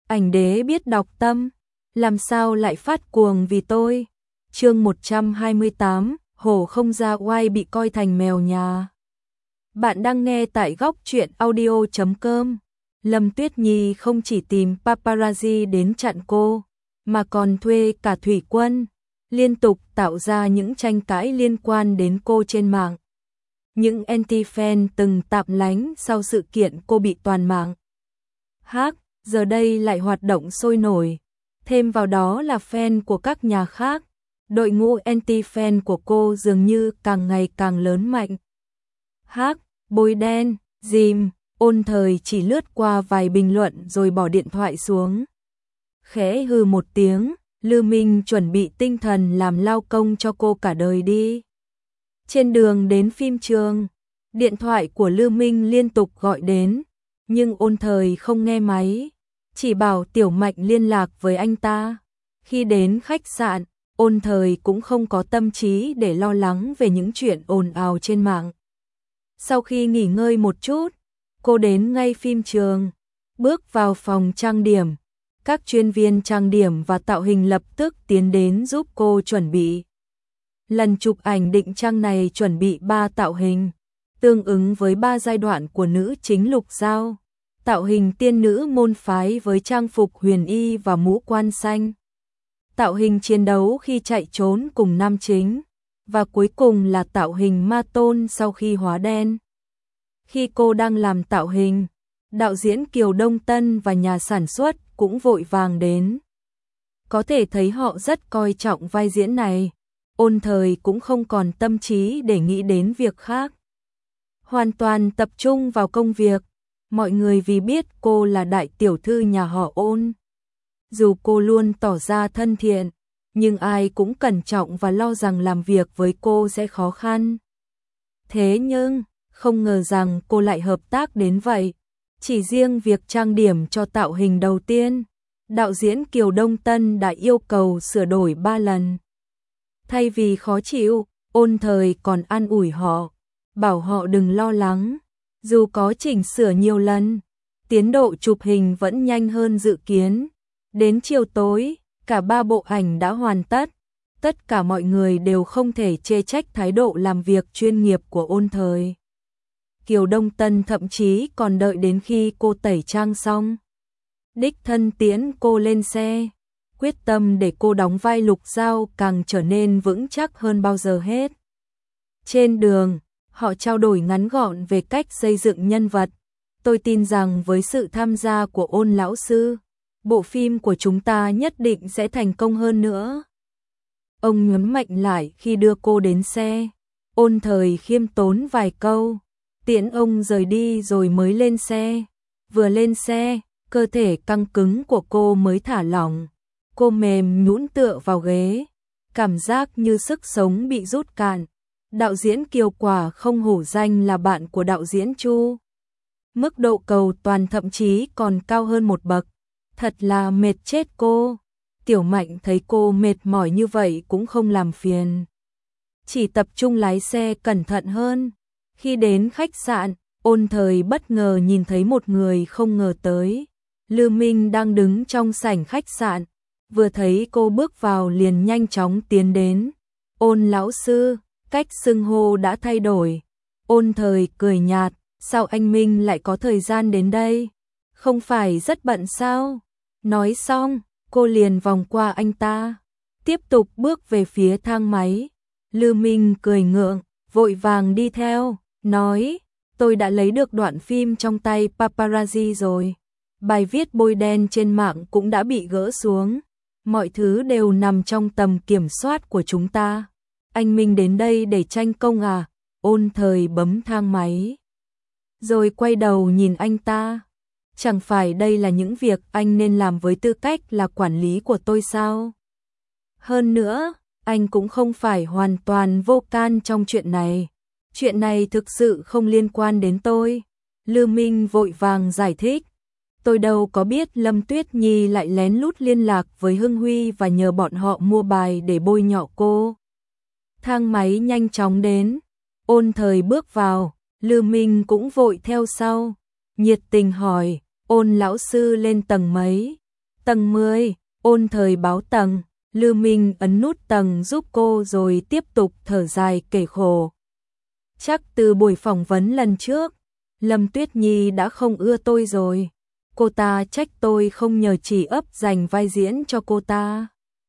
ảnh đế biết đọc tâm, làm sao lại phát cuồng vì tôi. Chương 128, hổ không ra oai bị coi thành mèo nhà. Bạn đang nghe tại góc truyện audio.com. Lâm Tuyết Nhi không chỉ tìm paparazzi đến chặn cô, mà còn thuê cả thủy quân, liên tục tạo ra những tranh cãi liên quan đến cô trên mạng. Những anti-fan từng tạm lánh sau sự kiện cô bị toàn mạng giờ đây lại hoạt động sôi nổi. Thêm vào đó là fan của các nhà khác, đội ngũ anti-fan của cô dường như càng ngày càng lớn mạnh. Bôi đen, Jim, Ôn Thời chỉ lướt qua vài bình luận rồi bỏ điện thoại xuống. Khẽ hừ một tiếng, Lư Minh chuẩn bị tinh thần làm lao công cho cô cả đời đi. Trên đường đến phim trường, điện thoại của Lư Minh liên tục gọi đến, nhưng Ôn Thời không nghe máy, chỉ bảo Tiểu Mạnh liên lạc với anh ta. Khi đến khách sạn, Ôn Thời cũng không có tâm trí để lo lắng về những chuyện ồn ào trên mạng. Sau khi nghỉ ngơi một chút, cô đến ngay phim trường, bước vào phòng trang điểm. Các chuyên viên trang điểm và tạo hình lập tức tiến đến giúp cô chuẩn bị. Lần chụp ảnh định trang này chuẩn bị 3 tạo hình, tương ứng với 3 giai đoạn của nữ chính Lục Giao. Tạo hình tiên nữ môn phái với trang phục huyền y và mũ quan xanh. Tạo hình chiến đấu khi chạy trốn cùng nam chính. Và cuối cùng là tạo hình ma tôn sau khi hóa đen. Khi cô đang làm tạo hình, đạo diễn Kiều Đông Tân và nhà sản xuất cũng vội vàng đến. Có thể thấy họ rất coi trọng vai diễn này. Ôn Thời cũng không còn tâm trí để nghĩ đến việc khác. Hoàn toàn tập trung vào công việc. Mọi người vì biết cô là đại tiểu thư nhà họ Ôn. Dù cô luôn tỏ ra thân thiện, nhưng ai cũng cẩn trọng và lo rằng làm việc với cô sẽ khó khăn. Thế nhưng, không ngờ rằng cô lại hợp tác đến vậy. Chỉ riêng việc trang điểm cho tạo hình đầu tiên, đạo diễn Kiều Đông Tân đã yêu cầu sửa đổi 3 lần. Thay vì khó chịu, Ôn Thời còn an ủi họ, bảo họ đừng lo lắng. Dù có chỉnh sửa nhiều lần, tiến độ chụp hình vẫn nhanh hơn dự kiến. Đến chiều tối, cả 3 bộ ảnh đã hoàn tất. Tất cả mọi người đều không thể chê trách thái độ làm việc chuyên nghiệp của Ôn Thời. Kiều Đông Tân thậm chí còn đợi đến khi cô tẩy trang xong, đích thân tiễn cô lên xe, quyết tâm để cô đóng vai Lục Giao càng trở nên vững chắc hơn bao giờ hết. Trên đường, họ trao đổi ngắn gọn về cách xây dựng nhân vật. Tôi tin rằng với sự tham gia của Ôn lão sư, bộ phim của chúng ta nhất định sẽ thành công hơn nữa. Ông nhấn mạnh lại khi đưa cô đến xe. Ôn Thời khiêm tốn vài câu, tiễn ông rời đi rồi mới lên xe. Vừa lên xe, cơ thể căng cứng của cô mới thả lỏng. Cô mềm nhũn tựa vào ghế, cảm giác như sức sống bị rút cạn. Đạo diễn Kiều quả không hổ danh là bạn của đạo diễn Chu. Mức độ cầu toàn thậm chí còn cao hơn một bậc. Thật là mệt chết cô. Tiểu Mạnh thấy cô mệt mỏi như vậy cũng không làm phiền, chỉ tập trung lái xe cẩn thận hơn. Khi đến khách sạn, Ôn Thời bất ngờ nhìn thấy một người không ngờ tới. Lư Minh đang đứng trong sảnh khách sạn, vừa thấy cô bước vào liền nhanh chóng tiến đến. Ôn lão sư, cách xưng hô đã thay đổi. Ôn Thời cười nhạt, sao anh Minh lại có thời gian đến đây? Không phải rất bận sao? Nói xong, cô liền vòng qua anh ta, tiếp tục bước về phía thang máy. Lư Minh cười ngượng, vội vàng đi theo, nói, tôi đã lấy được đoạn phim trong tay paparazzi rồi. Bài viết bôi đen trên mạng cũng đã bị gỡ xuống. Mọi thứ đều nằm trong tầm kiểm soát của chúng ta. Anh Minh đến đây để tranh công à? Ôn Thời bấm thang máy, rồi quay đầu nhìn anh ta. Chẳng phải đây là những việc anh nên làm với tư cách là quản lý của tôi sao? Hơn nữa, anh cũng không phải hoàn toàn vô can trong chuyện này. Chuyện này thực sự không liên quan đến tôi. Lư Minh vội vàng giải thích. Tôi đâu có biết Lâm Tuyết Nhi lại lén lút liên lạc với Hưng Huy và nhờ bọn họ mua bài để bôi nhọ cô. Thang máy nhanh chóng đến. Ôn Thời bước vào, Lư Minh cũng vội theo sau. Nhiệt tình hỏi, Ôn lão sư lên tầng mấy? Tầng 10, Ôn Thời báo tầng, Lư Minh ấn nút tầng giúp cô rồi tiếp tục thở dài kể khổ. Chắc từ buổi phỏng vấn lần trước, Lâm Tuyết Nhi đã không ưa tôi rồi. Cô ta trách tôi không nhờ chỉ ấp dành vai diễn cho cô ta.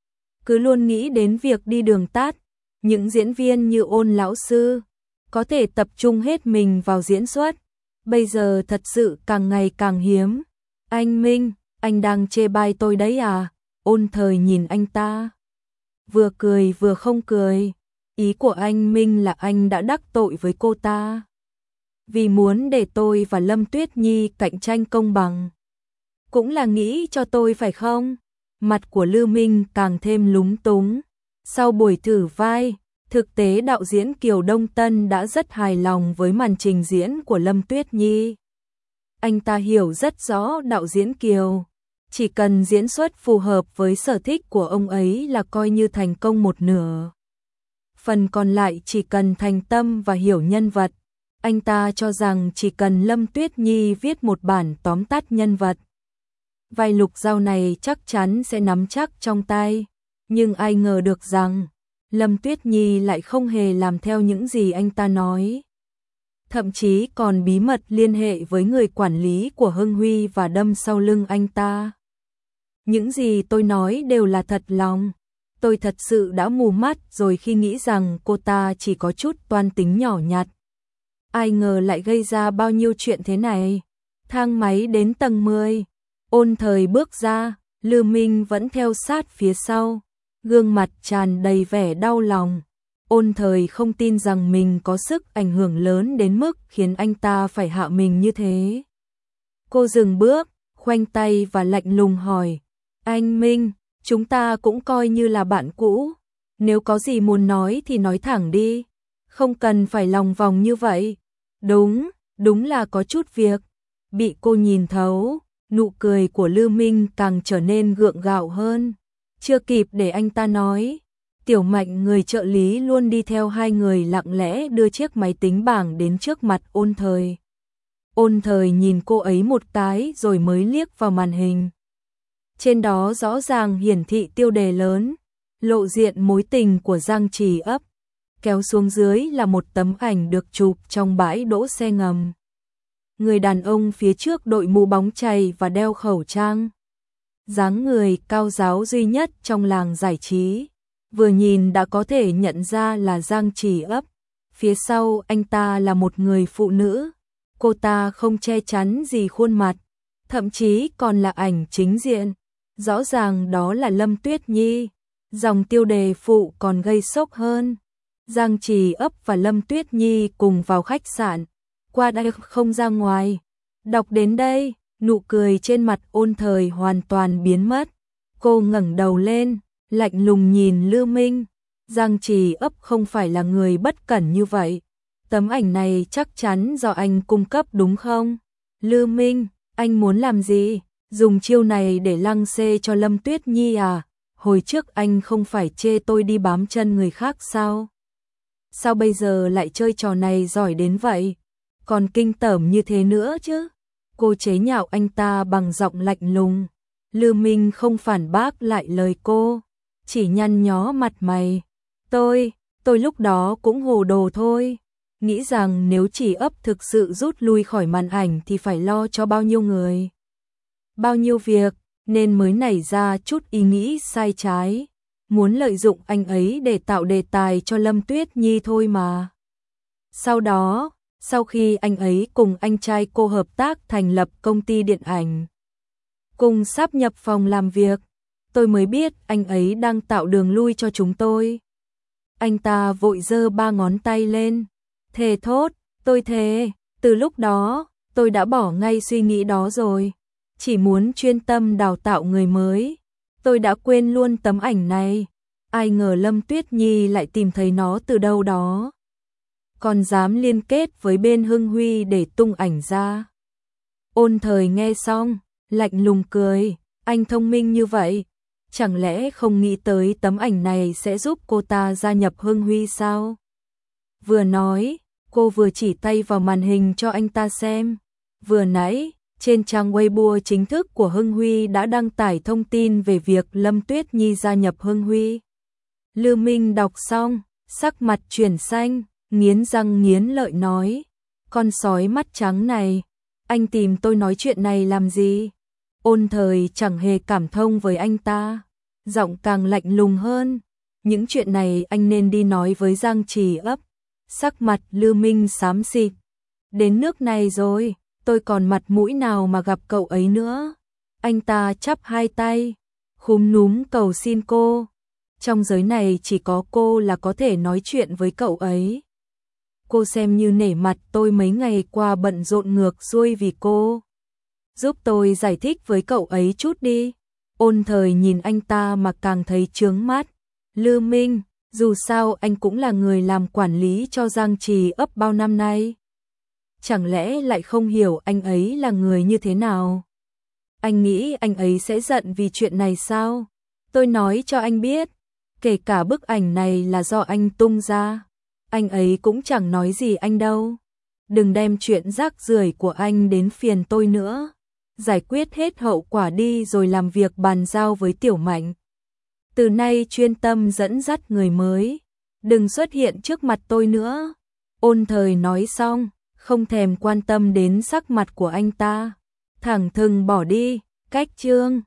Cứ luôn nghĩ đến việc đi đường tắt, những diễn viên như Ôn lão sư có thể tập trung hết mình vào diễn xuất. Bây giờ thật sự càng ngày càng hiếm. Anh Minh, anh đang chê bai tôi đấy à? Ôn Thời nhìn anh ta, vừa cười vừa không cười. Ý của anh Minh là anh đã đắc tội với cô ta, vì muốn để tôi và Lâm Tuyết Nhi cạnh tranh công bằng. Cũng là nghĩ cho tôi phải không? Mặt của Lư Minh càng thêm lúng túng. Sau buổi thử vai, thực tế đạo diễn Kiều Đông Tân đã rất hài lòng với màn trình diễn của Lâm Tuyết Nhi. Anh ta hiểu rất rõ đạo diễn Kiều, chỉ cần diễn xuất phù hợp với sở thích của ông ấy là coi như thành công một nửa. Phần còn lại chỉ cần thành tâm và hiểu nhân vật. Anh ta cho rằng chỉ cần Lâm Tuyết Nhi viết một bản tóm tắt nhân vật, vai Lục Giao này chắc chắn sẽ nắm chắc trong tay. Nhưng ai ngờ được rằng Lâm Tuyết Nhi lại không hề làm theo những gì anh ta nói. Thậm chí còn bí mật liên hệ với người quản lý của Hưng Huy và đâm sau lưng anh ta. Những gì tôi nói đều là thật lòng. Tôi thật sự đã mù mắt rồi khi nghĩ rằng cô ta chỉ có chút toan tính nhỏ nhặt. Ai ngờ lại gây ra bao nhiêu chuyện thế này. Thang máy đến tầng 10. Ôn Thời bước ra, Lư Minh vẫn theo sát phía sau, gương mặt tràn đầy vẻ đau lòng. Ôn Thời không tin rằng mình có sức ảnh hưởng lớn đến mức khiến anh ta phải hạ mình như thế. Cô dừng bước, khoanh tay và lạnh lùng hỏi, anh Minh, chúng ta cũng coi như là bạn cũ. Nếu có gì muốn nói thì nói thẳng đi, không cần phải lòng vòng như vậy. Đúng là có chút việc. Bị cô nhìn thấu, nụ cười của Lư Minh càng trở nên gượng gạo hơn. Chưa kịp để anh ta nói, Tiểu Mạnh người trợ lý luôn đi theo hai người lặng lẽ đưa chiếc máy tính bảng đến trước mặt Ôn Thời. Ôn Thời nhìn cô ấy một cái rồi mới liếc vào màn hình. Trên đó rõ ràng hiển thị tiêu đề lớn, lộ diện mối tình của Giang Trì Ấp. Kéo xuống dưới là một tấm ảnh được chụp trong bãi đỗ xe ngầm. Người đàn ông phía trước đội mũ bóng chày và đeo khẩu trang. Dáng người cao ráo duy nhất trong làng giải trí. Vừa nhìn đã có thể nhận ra là Giang Trì Ấp. Phía sau anh ta là một người phụ nữ. Cô ta không che chắn gì khuôn mặt, thậm chí còn là ảnh chính diện. Rõ ràng đó là Lâm Tuyết Nhi. Dòng tiêu đề phụ còn gây sốc hơn. Giang Trì Ấp và Lâm Tuyết Nhi cùng vào khách sạn. Qua đây không ra ngoài. Đọc đến đây, nụ cười trên mặt Ôn Thời hoàn toàn biến mất. Cô ngẩng đầu lên, lạnh lùng nhìn Lư Minh. Giang Trì Ấp không phải là người bất cẩn như vậy. Tấm ảnh này chắc chắn do anh cung cấp đúng không? Lư Minh, anh muốn làm gì? Dùng chiêu này để lăng xê cho Lâm Tuyết Nhi à? Hồi trước anh không phải chê tôi đi bám chân người khác sao? Sao bây giờ lại chơi trò này giỏi đến vậy? Còn kinh tởm như thế nữa chứ? Cô chế nhạo anh ta bằng giọng lạnh lùng. Lư Minh không phản bác lại lời cô, chỉ nhăn nhó mặt mày. Tôi lúc đó cũng hồ đồ thôi. Nghĩ rằng nếu Chỉ Ấp thực sự rút lui khỏi màn ảnh thì phải lo cho bao nhiêu người, bao nhiêu việc, nên mới nảy ra chút ý nghĩ sai trái. Muốn lợi dụng anh ấy để tạo đề tài cho Lâm Tuyết Nhi thôi mà. Sau đó, sau khi anh ấy cùng anh trai cô hợp tác thành lập công ty điện ảnh, cùng sáp nhập phòng làm việc, tôi mới biết anh ấy đang tạo đường lui cho chúng tôi. Anh ta vội giơ 3 ngón tay lên, thề thốt, tôi thề, từ lúc đó, tôi đã bỏ ngay suy nghĩ đó rồi, chỉ muốn chuyên tâm đào tạo người mới. Tôi đã quên luôn tấm ảnh này, ai ngờ Lâm Tuyết Nhi lại tìm thấy nó từ đâu đó. Còn dám liên kết với bên Hưng Huy để tung ảnh ra. Ôn Thời nghe xong, lạnh lùng cười, anh thông minh như vậy, chẳng lẽ không nghĩ tới tấm ảnh này sẽ giúp cô ta gia nhập Hưng Huy sao? Vừa nói, cô vừa chỉ tay vào màn hình cho anh ta xem. Vừa nãy, Trên trang Weibo chính thức của Hưng Huy đã đăng tải thông tin về việc Lâm Tuyết Nhi gia nhập Hưng Huy. Lưu Minh đọc xong, sắc mặt chuyển xanh, nghiến răng nghiến lợi nói, con sói mắt trắng này, anh tìm tôi nói chuyện này làm gì? Ôn Thời chẳng hề cảm thông với anh ta, giọng càng lạnh lùng hơn, những chuyện này anh nên đi nói với Giang Trì Ấp. Sắc mặt Lưu Minh xám xịt, đến nước này rồi, tôi còn mặt mũi nào mà gặp cậu ấy nữa? Anh ta chắp hai tay, khúm núm cầu xin cô. Trong giới này chỉ có cô là có thể nói chuyện với cậu ấy. Cô xem như nể mặt tôi mấy ngày qua bận rộn ngược xuôi vì cô. Giúp tôi giải thích với cậu ấy chút đi. Ôn Thời nhìn anh ta mà càng thấy chướng mắt. Lưu Minh, dù sao anh cũng là người làm quản lý cho Giang Trì Ấp bao năm nay. Chẳng lẽ lại không hiểu anh ấy là người như thế nào? Anh nghĩ anh ấy sẽ giận vì chuyện này sao? Tôi nói cho anh biết, kể cả bức ảnh này là do anh tung ra, anh ấy cũng chẳng nói gì anh đâu. Đừng đem chuyện rác rưởi của anh đến phiền tôi nữa. Giải quyết hết hậu quả đi rồi làm việc bàn giao với Tiểu Mạnh. Từ nay chuyên tâm dẫn dắt người mới, đừng xuất hiện trước mặt tôi nữa. Ôn Thời nói xong, không thèm quan tâm đến sắc mặt của anh ta, thẳng thừng bỏ đi. Cách chương